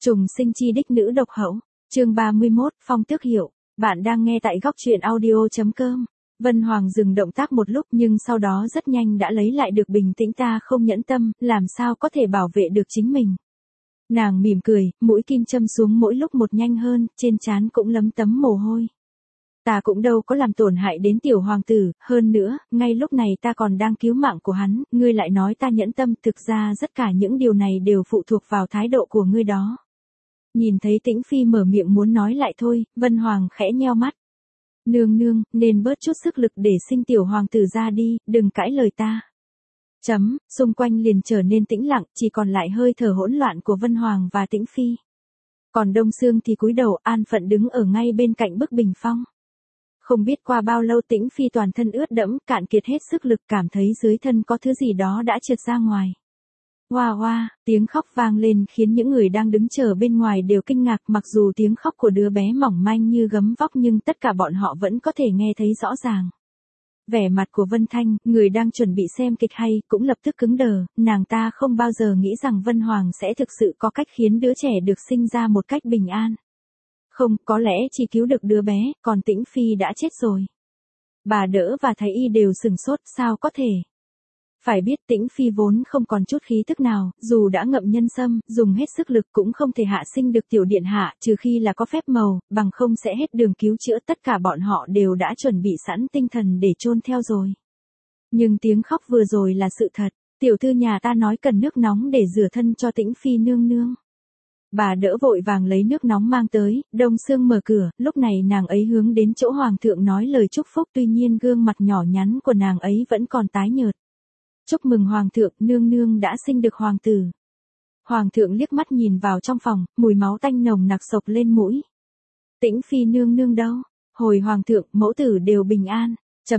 Trùng sinh chi đích nữ độc hậu, chương 31, phong tước hiệu. Bạn đang nghe tại góc truyện audio.com. Vân Hoàng dừng động tác một lúc nhưng sau đó rất nhanh đã lấy lại được bình tĩnh. Ta không nhẫn tâm, làm sao có thể bảo vệ được chính mình. Nàng mỉm cười, mũi kim châm xuống mỗi lúc một nhanh hơn, trên trán cũng lấm tấm mồ hôi. Ta cũng đâu có làm tổn hại đến tiểu hoàng tử, hơn nữa, ngay lúc này ta còn đang cứu mạng của hắn, ngươi lại nói ta nhẫn tâm, thực ra tất cả những điều này đều phụ thuộc vào thái độ của ngươi đó. Nhìn thấy Tĩnh Phi mở miệng muốn nói lại thôi, Vân Hoàng khẽ nheo mắt. Nương nương, nên bớt chút sức lực để sinh tiểu hoàng tử ra đi, đừng cãi lời ta. Xung quanh liền trở nên tĩnh lặng, chỉ còn lại hơi thở hỗn loạn của Vân Hoàng và Tĩnh Phi. Còn Đông Sương thì cúi đầu an phận đứng ở ngay bên cạnh bức bình phong. Không biết qua bao lâu Tĩnh Phi toàn thân ướt đẫm, cạn kiệt hết sức lực, cảm thấy dưới thân có thứ gì đó đã trượt ra ngoài. Hoa hoa, tiếng khóc vang lên khiến những người đang đứng chờ bên ngoài đều kinh ngạc, mặc dù tiếng khóc của đứa bé mỏng manh như gấm vóc nhưng tất cả bọn họ vẫn có thể nghe thấy rõ ràng. Vẻ mặt của Vân Thanh, người đang chuẩn bị xem kịch hay, cũng lập tức cứng đờ, nàng ta không bao giờ nghĩ rằng Vân Hoàng sẽ thực sự có cách khiến đứa trẻ được sinh ra một cách bình an. Không, có lẽ chỉ cứu được đứa bé, còn Tĩnh Phi đã chết rồi. Bà đỡ và Thái Y đều sửng sốt, sao có thể? Phải biết Tĩnh Phi vốn không còn chút khí tức nào, dù đã ngậm nhân sâm, dùng hết sức lực cũng không thể hạ sinh được tiểu điện hạ, trừ khi là có phép màu, bằng không sẽ hết đường cứu chữa. Tất cả bọn họ đều đã chuẩn bị sẵn tinh thần để chôn theo rồi. Nhưng tiếng khóc vừa rồi là sự thật, tiểu thư nhà ta nói cần nước nóng để rửa thân cho Tĩnh Phi nương nương. Bà đỡ vội vàng lấy nước nóng mang tới, Đông Sương mở cửa, lúc này nàng ấy hướng đến chỗ hoàng thượng nói lời chúc phúc, tuy nhiên gương mặt nhỏ nhắn của nàng ấy vẫn còn tái nhợt. Chúc mừng hoàng thượng, nương nương đã sinh được hoàng tử. Hoàng thượng liếc mắt nhìn vào trong phòng, mùi máu tanh nồng nặc xộc lên mũi. Tĩnh Phi nương nương đâu? Hồi hoàng thượng, mẫu tử đều bình an.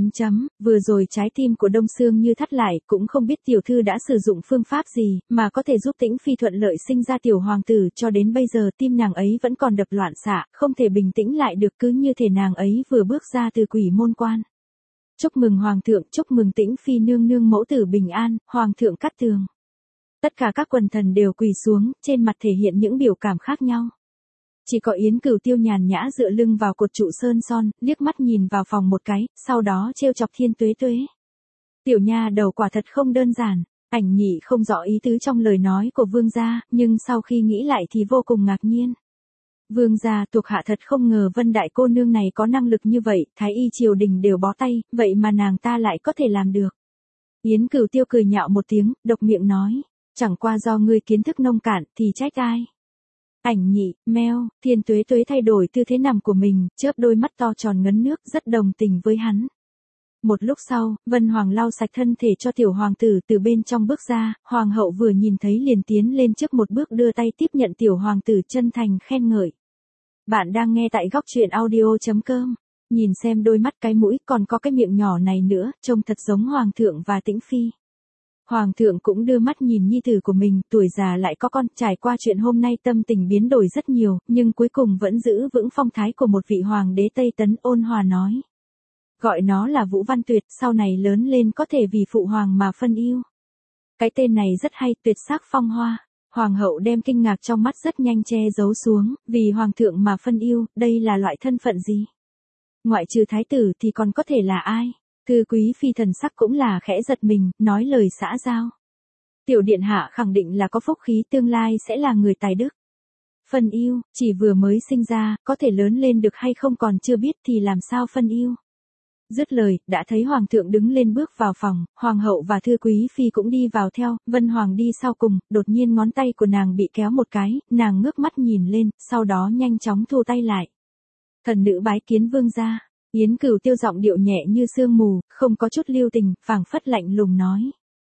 Vừa rồi trái tim của Đông Sương như thắt lại, cũng không biết tiểu thư đã sử dụng phương pháp gì, mà có thể giúp Tĩnh Phi thuận lợi sinh ra tiểu hoàng tử, cho đến bây giờ tim nàng ấy vẫn còn đập loạn xạ, không thể bình tĩnh lại được, cứ như thể nàng ấy vừa bước ra từ quỷ môn quan. Chúc mừng hoàng thượng, chúc mừng Tĩnh Phi nương nương mẫu tử bình an, hoàng thượng cắt tường. Tất cả các quần thần đều quỳ xuống, trên mặt thể hiện những biểu cảm khác nhau. Chỉ có Yến Cửu Tiêu nhàn nhã dựa lưng vào cột trụ sơn son, liếc mắt nhìn vào phòng một cái, sau đó trêu chọc Thiên Tuế Tuế. Tiểu nha đầu quả thật không đơn giản, Ảnh Nhị không rõ ý tứ trong lời nói của vương gia, nhưng sau khi nghĩ lại thì vô cùng ngạc nhiên. Vương gia, thuộc hạ thật không ngờ Vân đại cô nương này có năng lực như vậy, Thái Y triều đình đều bó tay, vậy mà nàng ta lại có thể làm được. Yến Cửu Tiêu cười nhạo một tiếng, độc miệng nói, chẳng qua do ngươi kiến thức nông cạn thì trách ai. Ảnh Nhị, meo, Thiên Tuế Tuế thay đổi tư thế nằm của mình, chớp đôi mắt to tròn ngấn nước, rất đồng tình với hắn. Một lúc sau, Vân Hoàng lau sạch thân thể cho tiểu hoàng tử từ bên trong bước ra, hoàng hậu vừa nhìn thấy liền tiến lên trước một bước đưa tay tiếp nhận tiểu hoàng tử chân thành khen ngợi. Bạn đang nghe tại góc truyện audio.com. Nhìn xem đôi mắt cái mũi còn có cái miệng nhỏ này nữa, trông thật giống hoàng thượng và Tĩnh Phi. Hoàng thượng cũng đưa mắt nhìn nhi tử của mình, tuổi già lại có con, trải qua chuyện hôm nay tâm tình biến đổi rất nhiều, nhưng cuối cùng vẫn giữ vững phong thái của một vị hoàng đế Tây Tấn, ôn hòa nói. Gọi nó là Vũ Văn Tuyệt, sau này lớn lên có thể vì phụ hoàng mà phân yêu. Cái tên này rất hay, tuyệt sắc phong hoa. Hoàng hậu đem kinh ngạc trong mắt rất nhanh che giấu xuống, vì hoàng thượng mà phân yêu, đây là loại thân phận gì? Ngoại trừ thái tử thì còn có thể là ai? Thư quý phi thần sắc cũng là khẽ giật mình, nói lời xã giao. Tiểu điện hạ khẳng định là có phúc khí, tương lai sẽ là người tài đức. Phân yêu, chỉ vừa mới sinh ra, có thể lớn lên được hay không còn chưa biết thì làm sao phân yêu. Dứt lời, đã thấy hoàng thượng đứng lên bước vào phòng, hoàng hậu và thư quý phi cũng đi vào theo, Vân Hoàng đi sau cùng, đột nhiên ngón tay của nàng bị kéo một cái, nàng ngước mắt nhìn lên, sau đó nhanh chóng thu tay lại. Thần nữ bái kiến vương gia. Yến Cửu Tiêu giọng điệu nhẹ như sương mù, không có chút lưu tình, phảng phất lạnh lùng nói.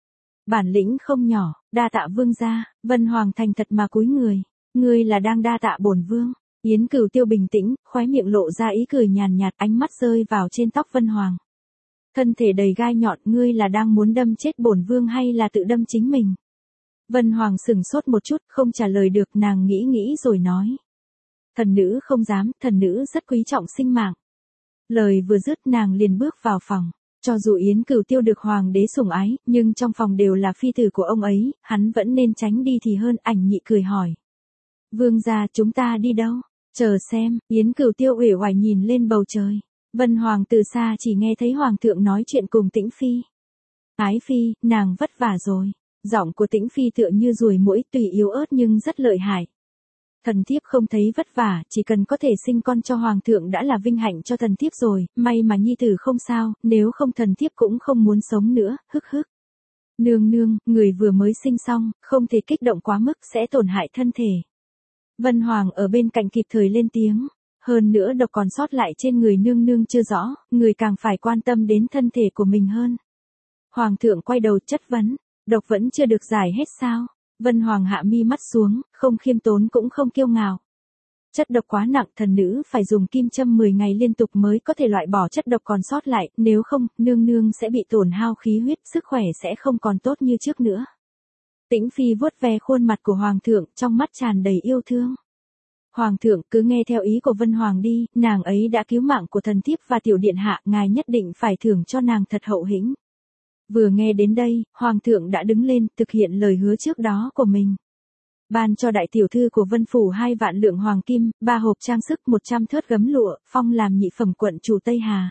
Bản lĩnh không nhỏ, đa tạ vương gia. Vân Hoàng thành thật mà cúi người. Ngươi là đang đa tạ bổn vương. Yến Cửu Tiêu bình tĩnh, khóe miệng lộ ra ý cười nhàn nhạt, ánh mắt rơi vào trên tóc Vân Hoàng. Thân thể đầy gai nhọn, ngươi là đang muốn đâm chết bổn vương hay là tự đâm chính mình? Vân Hoàng sững sốt một chút, không trả lời được, nàng nghĩ rồi nói. Thần nữ không dám, thần nữ rất quý trọng sinh mạng. Lời vừa dứt nàng liền bước vào phòng. Cho dù Yến Cửu Tiêu được hoàng đế sủng ái, nhưng trong phòng đều là phi tử của ông ấy, hắn vẫn nên tránh đi thì hơn. Ảnh Nhị cười hỏi. Vương gia, chúng ta đi đâu? Chờ xem. Yến Cửu Tiêu uể oải nhìn lên bầu trời. Vân Hoàng từ xa chỉ nghe thấy Hoàng thượng nói chuyện cùng Tĩnh Phi. Ái Phi, nàng vất vả rồi. Giọng của Tĩnh Phi tựa như ruồi muỗi, tuy yếu ớt nhưng rất lợi hại. Thần thiếp không thấy vất vả, chỉ cần có thể sinh con cho Hoàng thượng đã là vinh hạnh cho thần thiếp rồi, may mà nhi tử không sao, nếu không thần thiếp cũng không muốn sống nữa, hức hức. Nương nương, người vừa mới sinh xong, không thể kích động quá mức sẽ tổn hại thân thể. Vân Hoàng ở bên cạnh kịp thời lên tiếng. Hơn nữa độc còn sót lại trên người nương nương chưa rõ, người càng phải quan tâm đến thân thể của mình hơn. Hoàng thượng quay đầu chất vấn, độc vẫn chưa được giải hết sao? Vân Hoàng hạ mi mắt xuống, không khiêm tốn cũng không kiêu ngạo. Chất độc quá nặng, thần nữ phải dùng kim châm 10 ngày liên tục mới có thể loại bỏ chất độc còn sót lại, nếu không, nương nương sẽ bị tổn hao khí huyết, sức khỏe sẽ không còn tốt như trước nữa. Tĩnh Phi vuốt ve khuôn mặt của Hoàng thượng, trong mắt tràn đầy yêu thương. Hoàng thượng cứ nghe theo ý của Vân Hoàng đi, nàng ấy đã cứu mạng của thần thiếp và tiểu điện hạ, ngài nhất định phải thưởng cho nàng thật hậu hĩnh. Vừa nghe đến đây, Hoàng thượng đã đứng lên, thực hiện lời hứa trước đó của mình. Ban cho đại tiểu thư của Vân Phủ 2 vạn lượng hoàng kim, 3 hộp trang sức, 100 thớt gấm lụa, phong làm nhị phẩm quận chủ Tây Hà.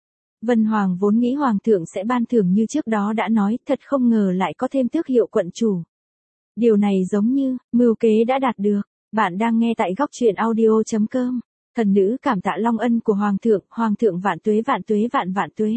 Vân Hoàng vốn nghĩ Hoàng thượng sẽ ban thưởng như trước đó đã nói, thật không ngờ lại có thêm tước hiệu quận chủ. Điều này giống như, mưu kế đã đạt được. Bạn đang nghe tại góc truyện audio.com. Thần nữ cảm tạ long ân của Hoàng thượng vạn tuế vạn tuế vạn vạn tuế.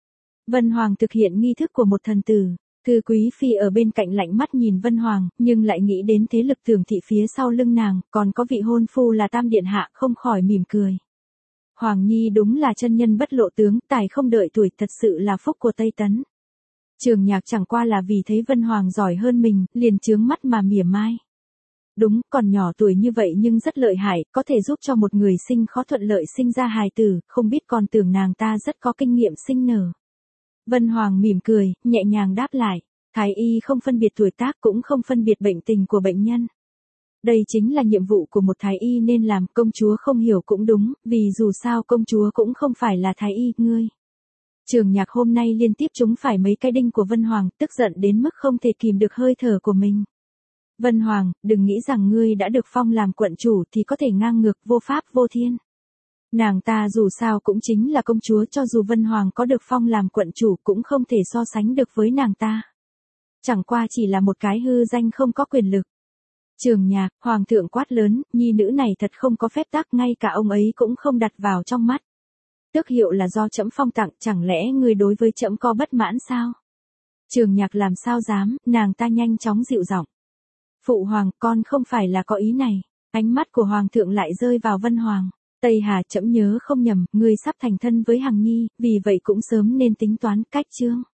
Vân Hoàng thực hiện nghi thức của một thần tử. Thư Quý Phi ở bên cạnh lạnh mắt nhìn Vân Hoàng, nhưng lại nghĩ đến thế lực tưởng thị phía sau lưng nàng, còn có vị hôn phu là Tam Điện Hạ không khỏi mỉm cười. Hoàng Nhi đúng là chân nhân bất lộ tướng, tài không đợi tuổi, thật sự là phúc của Tây Tấn. Trường Nhạc chẳng qua là vì thấy Vân Hoàng giỏi hơn mình, liền chướng mắt mà mỉa mai. Đúng, còn nhỏ tuổi như vậy nhưng rất lợi hại, có thể giúp cho một người sinh khó thuận lợi sinh ra hài tử, không biết còn tưởng nàng ta rất có kinh nghiệm sinh nở. Vân Hoàng mỉm cười, nhẹ nhàng đáp lại, Thái y không phân biệt tuổi tác cũng không phân biệt bệnh tình của bệnh nhân. Đây chính là nhiệm vụ của một Thái y nên làm, công chúa không hiểu cũng đúng, vì dù sao công chúa cũng không phải là Thái y, ngươi. Trường Nhạc hôm nay liên tiếp trúng phải mấy cái đinh của Vân Hoàng, tức giận đến mức không thể kìm được hơi thở của mình. Vân Hoàng, đừng nghĩ rằng ngươi đã được phong làm quận chủ thì có thể ngang ngược, vô pháp vô thiên. Nàng ta dù sao cũng chính là công chúa, cho dù Vân Hoàng có được phong làm quận chủ cũng không thể so sánh được với nàng ta. Chẳng qua chỉ là một cái hư danh không có quyền lực. Trường Nhạc, Hoàng thượng quát lớn, nhi nữ này thật không có phép tắc, ngay cả ông ấy cũng không đặt vào trong mắt. Tước hiệu là do trẫm phong tặng, chẳng lẽ ngươi đối với trẫm có bất mãn sao? Trường Nhạc làm sao dám, nàng ta nhanh chóng dịu giọng. Phụ hoàng, con không phải là có ý này. Ánh mắt của Hoàng thượng lại rơi vào Vân Hoàng. Tây Hà, trẫm nhớ không nhầm, ngươi sắp thành thân với Hằng Nhi, vì vậy cũng sớm nên tính toán cách chương.